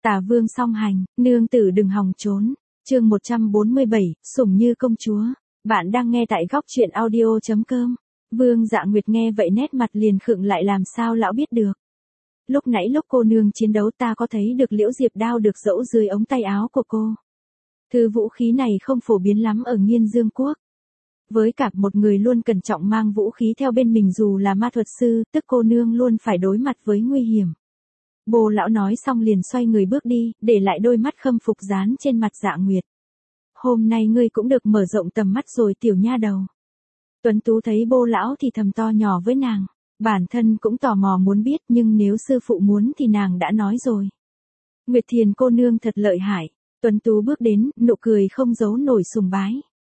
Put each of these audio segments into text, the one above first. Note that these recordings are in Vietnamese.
Tả Vương song hành, nương tử đừng hòng trốn. Chương 147, sủng như công chúa. Bạn đang nghe tại góc truyện audio.com. Vương Dạ Nguyệt nghe vậy nét mặt liền khựng lại, làm sao lão biết được. Lúc nãy lúc cô nương chiến đấu ta có thấy được liễu diệp đao được giẫu dưới ống tay áo của cô. Thứ vũ khí này không phổ biến lắm ở Nghiên Dương Quốc. Với cả một người luôn cẩn trọng mang vũ khí theo bên mình dù là ma thuật sư, tức cô nương luôn phải đối mặt với nguy hiểm. Bồ lão nói xong liền xoay người bước đi, để lại đôi mắt khâm phục dán trên mặt Dạ Nguyệt. Hôm nay ngươi cũng được mở rộng tầm mắt rồi tiểu nha đầu. Tuấn Tú thấy bô lão thì thầm to nhỏ với nàng. Bản thân cũng tò mò muốn biết, nhưng nếu sư phụ muốn thì nàng đã nói rồi. Nguyệt Thiền cô nương thật lợi hại. Tuấn Tú bước đến, nụ cười không giấu nổi sùng bái.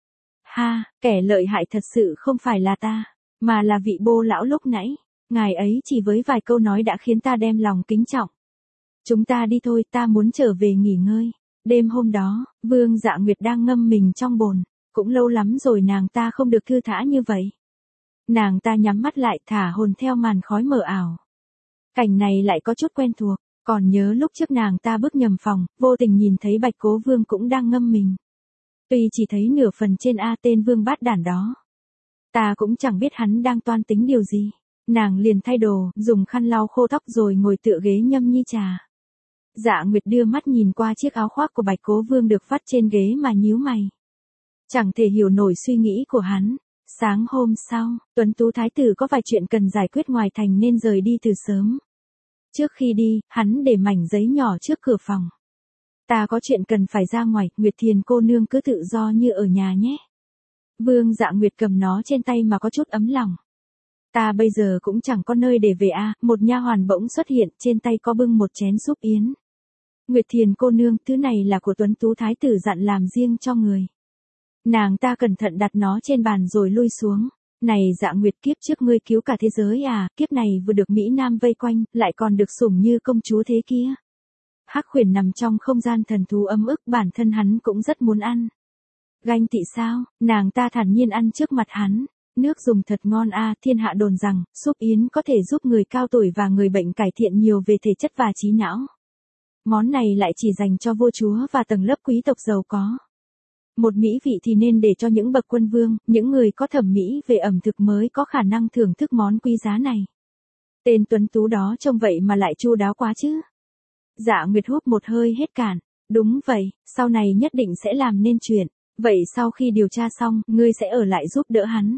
Ha, kẻ lợi hại thật sự không phải là ta, mà là vị bô lão lúc nãy. Ngài ấy chỉ với vài câu nói đã khiến ta đem lòng kính trọng. Chúng ta đi thôi, ta muốn trở về nghỉ ngơi. Đêm hôm đó, Vương Dạ Nguyệt đang ngâm mình trong bồn. Cũng lâu lắm rồi nàng ta không được thư thả như vậy. Nàng ta nhắm mắt lại thả hồn theo màn khói mờ ảo. Cảnh này lại có chút quen thuộc, còn nhớ lúc trước nàng ta bước nhầm phòng, vô tình nhìn thấy Bạch Cố Vương cũng đang ngâm mình. Tuy chỉ thấy nửa phần trên tên Vương bát đản đó. Ta cũng chẳng biết hắn đang toan tính điều gì. Nàng liền thay đồ, dùng khăn lau khô tóc rồi ngồi tựa ghế nhâm nhi trà. Dạ Nguyệt đưa mắt nhìn qua chiếc áo khoác của Bạch Cố Vương được vắt trên ghế mà nhíu mày. Chẳng thể hiểu nổi suy nghĩ của hắn. Sáng hôm sau, Tuấn Tú Thái tử có vài chuyện cần giải quyết ngoài thành nên rời đi từ sớm. Trước khi đi, hắn để mảnh giấy nhỏ trước cửa phòng. Ta có chuyện cần phải ra ngoài, Nguyệt Thiền cô nương cứ tự do như ở nhà nhé. Vương Dạ Nguyệt cầm nó trên tay mà có chút ấm lòng. Ta bây giờ cũng chẳng có nơi để về một nha hoàn bỗng xuất hiện, trên tay có bưng một chén súp yến. Nguyệt Thiền cô nương, thứ này là của Tuấn Tú Thái tử dặn làm riêng cho người. Nàng ta cẩn thận đặt nó trên bàn rồi lui xuống. Này Dạ Nguyệt, kiếp trước ngươi cứu cả thế giới kiếp này vừa được Mỹ Nam vây quanh, lại còn được sủng như công chúa thế kia. Hắc Huyền nằm trong không gian thần thú ấm ức, bản thân hắn cũng rất muốn ăn. Ganh tị sao? Nàng ta thản nhiên ăn trước mặt hắn. Nước dùng thật ngon thiên hạ đồn rằng, súp yến có thể giúp người cao tuổi và người bệnh cải thiện nhiều về thể chất và trí não. Món này lại chỉ dành cho vua chúa và tầng lớp quý tộc giàu có. Một mỹ vị thì nên để cho những bậc quân vương, những người có thẩm mỹ về ẩm thực mới có khả năng thưởng thức món quý giá này. Tên Tuấn Tú đó trông vậy mà lại chu đáo quá chứ. Dạ Nguyệt hút một hơi hết cạn. Đúng vậy, sau này nhất định sẽ làm nên chuyện. Vậy sau khi điều tra xong, ngươi sẽ ở lại giúp đỡ hắn.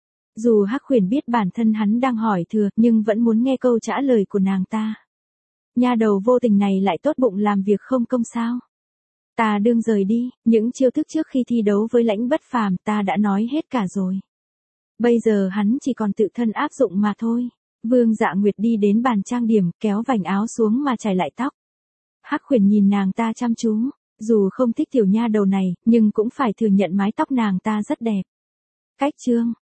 Dù Hắc Huyền biết bản thân hắn đang hỏi thừa, nhưng vẫn muốn nghe câu trả lời của nàng ta. Nha đầu vô tình này lại tốt bụng làm việc không công sao. Ta đương rời đi, những chiêu thức trước khi thi đấu với Lãnh Bất Phàm ta đã nói hết cả rồi. Bây giờ hắn chỉ còn tự thân áp dụng mà thôi. Vương Dạ Nguyệt đi đến bàn trang điểm, kéo vành áo xuống mà chải lại tóc. Hắc Huyền nhìn nàng ta chăm chú, dù không thích tiểu nha đầu này, nhưng cũng phải thừa nhận mái tóc nàng ta rất đẹp. Cách chương,